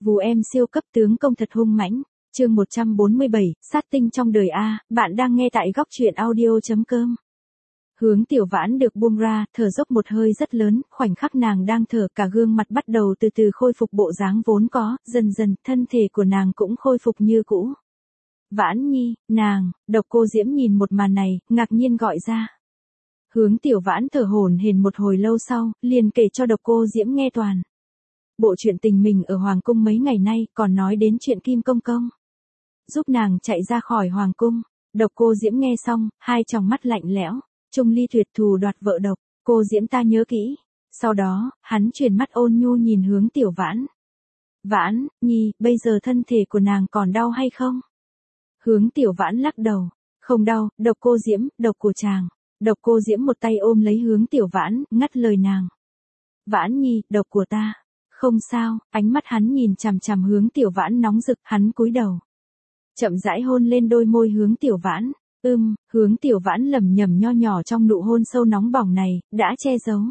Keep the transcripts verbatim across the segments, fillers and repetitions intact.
Vù em siêu cấp tướng công thật hung mãnh. Chương một trăm bốn mươi bảy, sát tinh trong đời A, bạn đang nghe tại góc truyện audio chấm com. Hướng Tiểu Vãn được buông ra, thở dốc một hơi rất lớn, khoảnh khắc nàng đang thở, cả gương mặt bắt đầu từ từ khôi phục bộ dáng vốn có, dần dần, thân thể của nàng cũng khôi phục như cũ. Vãn Nhi, nàng, Độc Cô Diễm nhìn một màn này, ngạc nhiên gọi ra. Hướng Tiểu Vãn thở hổn hển một hồi lâu sau, liền kể cho Độc Cô Diễm nghe toàn bộ chuyện tình mình ở Hoàng Cung mấy ngày nay, còn nói đến chuyện Kim Công Công giúp nàng chạy ra khỏi Hoàng Cung. Độc Cô Diễm nghe xong, hai tròng mắt lạnh lẽo. Trung ly tuyệt thù đoạt vợ độc, cô Diễm ta nhớ kỹ. Sau đó, hắn chuyển mắt ôn nhu nhìn Hướng Tiểu Vãn. Vãn Nhi, bây giờ thân thể của nàng còn đau hay không? Hướng Tiểu Vãn lắc đầu. Không đau. Độc Cô Diễm, độc của chàng. Độc Cô Diễm một tay ôm lấy Hướng Tiểu Vãn, ngắt lời nàng. Vãn Nhi, độc của ta. Không sao. Ánh mắt hắn nhìn chằm chằm Hướng Tiểu Vãn nóng rực, hắn cúi đầu. Chậm rãi hôn lên đôi môi Hướng Tiểu Vãn. Ưm, Hướng Tiểu Vãn lẩm nhẩm nho nhỏ trong nụ hôn sâu nóng bỏng này, đã che giấu.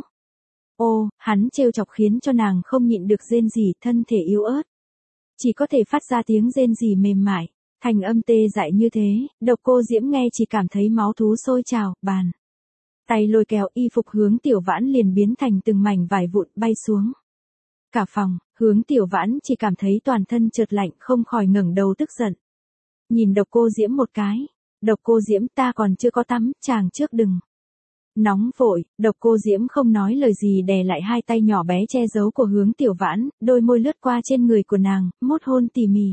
Ô, hắn trêu chọc khiến cho nàng không nhịn được rên rỉ, thân thể yếu ớt. Chỉ có thể phát ra tiếng rên rỉ mềm mại, thành âm tê dại như thế, Độc Cô Diễm nghe chỉ cảm thấy máu thú sôi trào, bàn tay lôi kéo y phục Hướng Tiểu Vãn liền biến thành từng mảnh vải vụn bay xuống. Cả phòng, Hướng Tiểu Vãn chỉ cảm thấy toàn thân chợt lạnh, không khỏi ngẩng đầu tức giận. Nhìn Độc Cô Diễm một cái. Độc Cô Diễm, ta còn chưa có tắm, chàng trước đừng nóng vội. Độc Cô Diễm không nói lời gì đè lại hai tay nhỏ bé che giấu của Hướng Tiểu Vãn, đôi môi lướt qua trên người của nàng, mút hôn tỉ mỉ.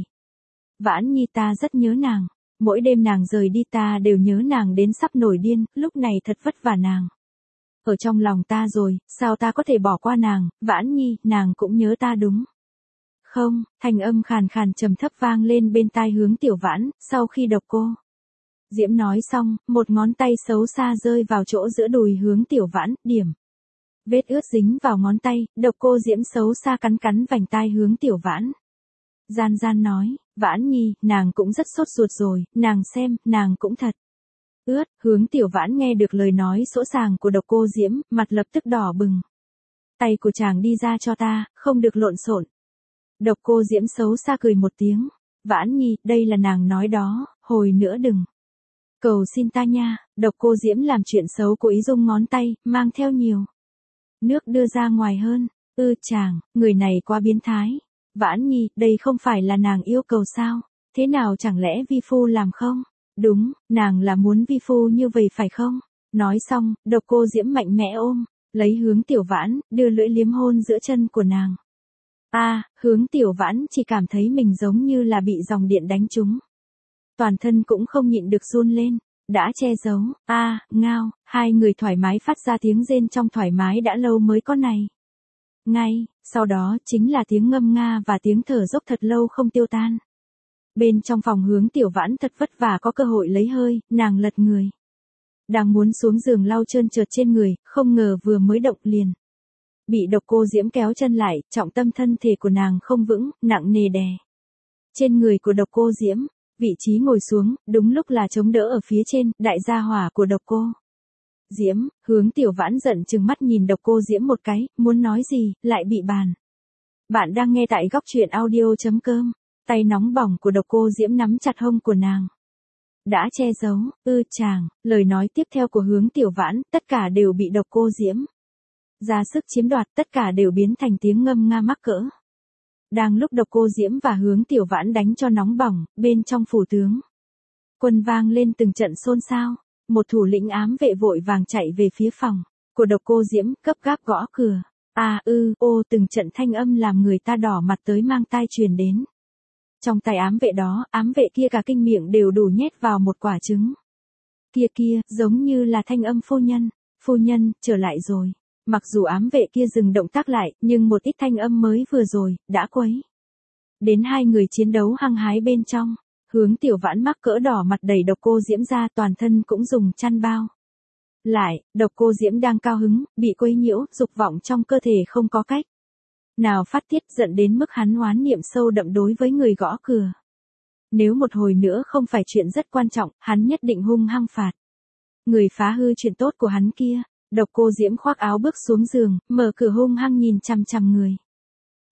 Vãn Nhi, ta rất nhớ nàng. Mỗi đêm nàng rời đi ta đều nhớ nàng đến sắp nổi điên, lúc này thật vất vả nàng ở trong lòng ta rồi, sao ta có thể bỏ qua nàng? Vãn Nhi, nàng cũng nhớ ta đúng không? Thanh âm khàn khàn trầm thấp vang lên bên tai Hướng Tiểu Vãn. Sau khi Độc Cô Diễm nói xong, một ngón tay xấu xa rơi vào chỗ giữa đùi Hướng Tiểu Vãn, điểm vết ướt dính vào ngón tay. Độc Cô Diễm xấu xa cắn cắn vành tai Hướng Tiểu Vãn. Gian gian nói, Vãn Nhi, nàng cũng rất sốt ruột rồi, nàng xem, nàng cũng thật ướt. Hướng Tiểu Vãn nghe được lời nói sỗ sàng của Độc Cô Diễm, mặt lập tức đỏ bừng. Tay của chàng đi ra cho ta, không được lộn xộn. Độc Cô Diễm xấu xa cười một tiếng. Vãn Nhi, đây là nàng nói đó, hồi nữa đừng cầu xin ta nha. Độc Cô Diễm làm chuyện xấu cố ý dùng ngón tay, mang theo nhiều nước đưa ra ngoài hơn. Ư chàng, người này quá biến thái. Vãn Nhi, đây không phải là nàng yêu cầu sao? Thế nào chẳng lẽ vi phu làm không? Đúng, nàng là muốn vi phu như vậy phải không? Nói xong, Độc Cô Diễm mạnh mẽ ôm lấy Hướng Tiểu Vãn, đưa lưỡi liếm hôn giữa chân của nàng. A, à, Hướng Tiểu Vãn chỉ cảm thấy mình giống như là bị dòng điện đánh trúng. Toàn thân cũng không nhịn được run lên, đã che giấu. A, à, ngao, hai người thoải mái phát ra tiếng rên trong thoải mái đã lâu mới có này. Ngay, sau đó chính là tiếng ngâm nga và tiếng thở dốc thật lâu không tiêu tan. Bên trong phòng Hướng Tiểu Vãn thật vất vả có cơ hội lấy hơi, nàng lật người. Đang muốn xuống giường lau trơn trượt trên người, không ngờ vừa mới động liền bị Độc Cô Diễm kéo chân lại, trọng tâm thân thể của nàng không vững, nặng nề đè trên người của Độc Cô Diễm. Vị trí ngồi xuống, đúng lúc là chống đỡ ở phía trên, đại gia hỏa của Độc Cô Diễm. Hướng Tiểu Vãn giận chừng mắt nhìn Độc Cô Diễm một cái, muốn nói gì, lại bị bàn. Bạn đang nghe tại góc truyện audio chấm com. Tay nóng bỏng của Độc Cô Diễm nắm chặt hông của nàng. Đã che giấu. Ư chàng, lời nói tiếp theo của Hướng Tiểu Vãn, tất cả đều bị Độc Cô Diễm ra sức chiếm đoạt, tất cả đều biến thành tiếng ngâm nga mắc cỡ. Đang lúc Độc Cô Diễm và Hướng Tiểu Vãn đánh cho nóng bỏng, bên trong phủ tướng quân vang lên từng trận xôn xao. Một thủ lĩnh ám vệ vội vàng chạy về phía phòng của Độc Cô Diễm, gấp gáp gõ cửa. À ư, ô, từng trận thanh âm làm người ta đỏ mặt tới mang tai truyền đến. Trong tay ám vệ đó, ám vệ kia cả kinh miệng đều đủ nhét vào một quả trứng. Kia kia, giống như là thanh âm phu nhân. Phu nhân, trở lại rồi. Mặc dù ám vệ kia dừng động tác lại, nhưng một ít thanh âm mới vừa rồi, đã quấy đến hai người chiến đấu hăng hái bên trong. Hướng Tiểu Vãn mắc cỡ đỏ mặt đẩy Độc Cô Diễm ra, toàn thân cũng dùng chăn bao lại. Độc Cô Diễm đang cao hứng, bị quấy nhiễu, dục vọng trong cơ thể không có cách nào phát tiết, giận đến mức hắn oán niệm sâu đậm đối với người gõ cửa. Nếu một hồi nữa không phải chuyện rất quan trọng, hắn nhất định hung hăng phạt người phá hư chuyện tốt của hắn kia. Độc Cô Diễm khoác áo bước xuống giường, mở cửa hung hăng nhìn chằm chằm người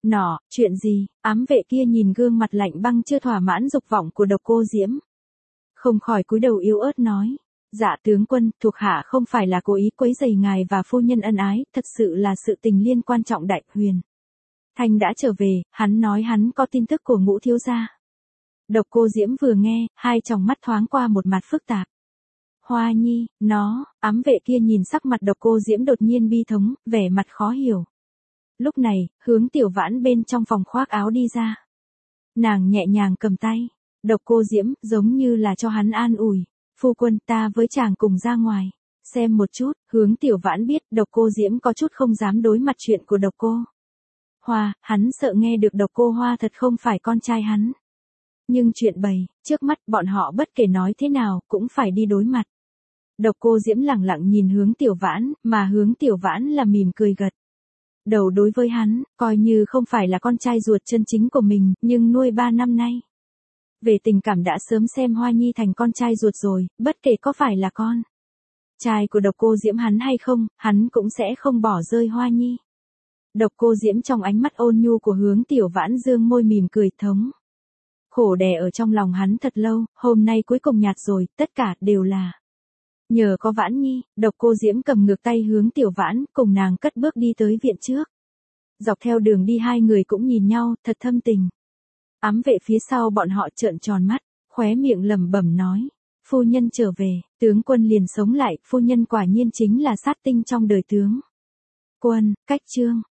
Nọ, chuyện gì? Ám vệ kia nhìn gương mặt lạnh băng chưa thỏa mãn dục vọng của Độc Cô Diễm. Không khỏi cúi đầu yếu ớt nói. Dạ tướng quân, thuộc hạ không phải là cố ý quấy rầy ngài và phu nhân ân ái, thật sự là sự tình liên quan trọng đại. Huyền Thanh đã trở về, hắn nói hắn có tin tức của Ngũ thiếu gia. Độc Cô Diễm vừa nghe, hai tròng mắt thoáng qua một mặt phức tạp. Hoa Nhi, nó, ám vệ kia nhìn sắc mặt Độc Cô Diễm đột nhiên bi thống, vẻ mặt khó hiểu. Lúc này, Hướng Tiểu Vãn bên trong phòng khoác áo đi ra. Nàng nhẹ nhàng cầm tay. Độc Cô Diễm, giống như là cho hắn an ủi. Phu quân, ta với chàng cùng ra ngoài. Xem một chút, Hướng Tiểu Vãn biết Độc Cô Diễm có chút không dám đối mặt chuyện của Độc Cô Hoa, hắn sợ nghe được Độc Cô Hoa thật không phải con trai hắn. Nhưng chuyện bày, trước mắt bọn họ bất kể nói thế nào, cũng phải đi đối mặt. Độc Cô Diễm lẳng lặng nhìn Hướng Tiểu Vãn, mà Hướng Tiểu Vãn là mỉm cười gật đầu đối với hắn, coi như không phải là con trai ruột chân chính của mình, nhưng nuôi ba năm nay. Về tình cảm đã sớm xem Hoa Nhi thành con trai ruột rồi, bất kể có phải là con trai của Độc Cô Diễm hắn hay không, hắn cũng sẽ không bỏ rơi Hoa Nhi. Độc Cô Diễm trong ánh mắt ôn nhu của Hướng Tiểu Vãn dương môi mỉm cười thống. Khổ đè ở trong lòng hắn thật lâu, hôm nay cuối cùng nhạt rồi, tất cả đều là nhờ có Vãn Nhi. Độc Cô Diễm cầm ngược tay Hướng Tiểu Vãn, cùng nàng cất bước đi tới viện trước. Dọc theo đường đi hai người cũng nhìn nhau, thật thâm tình. Ám vệ phía sau bọn họ trợn tròn mắt, khóe miệng lẩm bẩm nói. Phu nhân trở về, tướng quân liền sống lại, phu nhân quả nhiên chính là sát tinh trong đời tướng quân. Cách chương